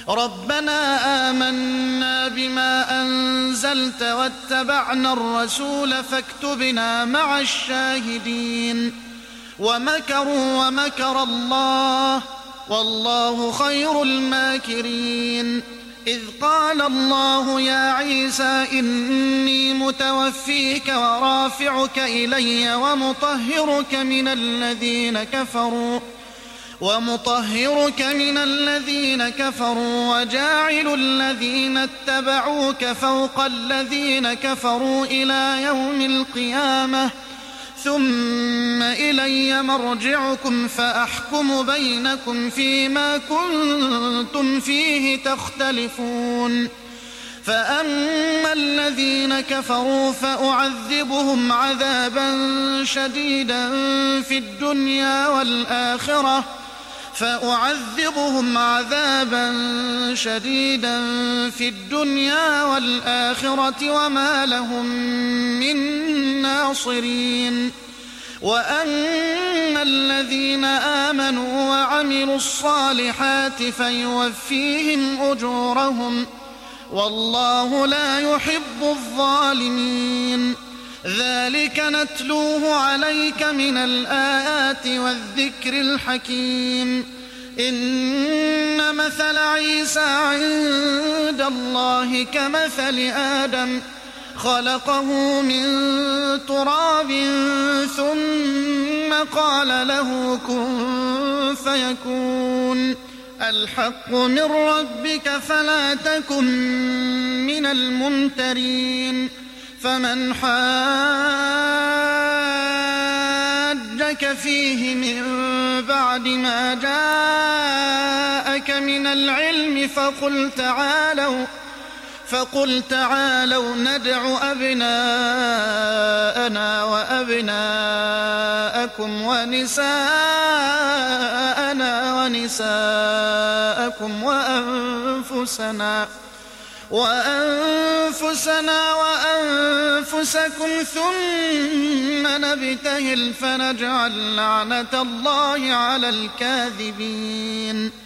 ربنا آمنا بما أنزلت واتبعنا الرسول فاكتبنا مع الشاهدين ومكروا ومكر الله والله خير الماكرين إذ قال الله يا عيسى إني متوفيك ورافعك إلي ومطهرك من الذين كفروا وجاعل الذين اتبعوك فوق الذين كفروا إلى يوم القيامة ثم إلي مرجعكم فأحكم بينكم فيما كنتم فيه تختلفون فأما الذين كفروا فأعذبهم عذابا شديدا في الدنيا والآخرة وما لهم من ناصرين وأما الذين آمنوا وعملوا الصالحات فيوفيهم أجورهم والله لا يحب الظالمين ذلك نتلوه عليك من الآيات والذكر الحكيم إن مثل عيسى عند الله كمثل آدم خلقه من تراب ثم قال له كن فيكون الحق من ربك فلا تكن من الممترين فمن حاجك فيه من بعد ما جاءك من العلم فقل تعالوا ندع أبناءنا وأبناءكم ونساءنا ونساءكم وأنفسنا وأنفسكم ثم نبتهل فنجعل لعنة الله على الكاذبين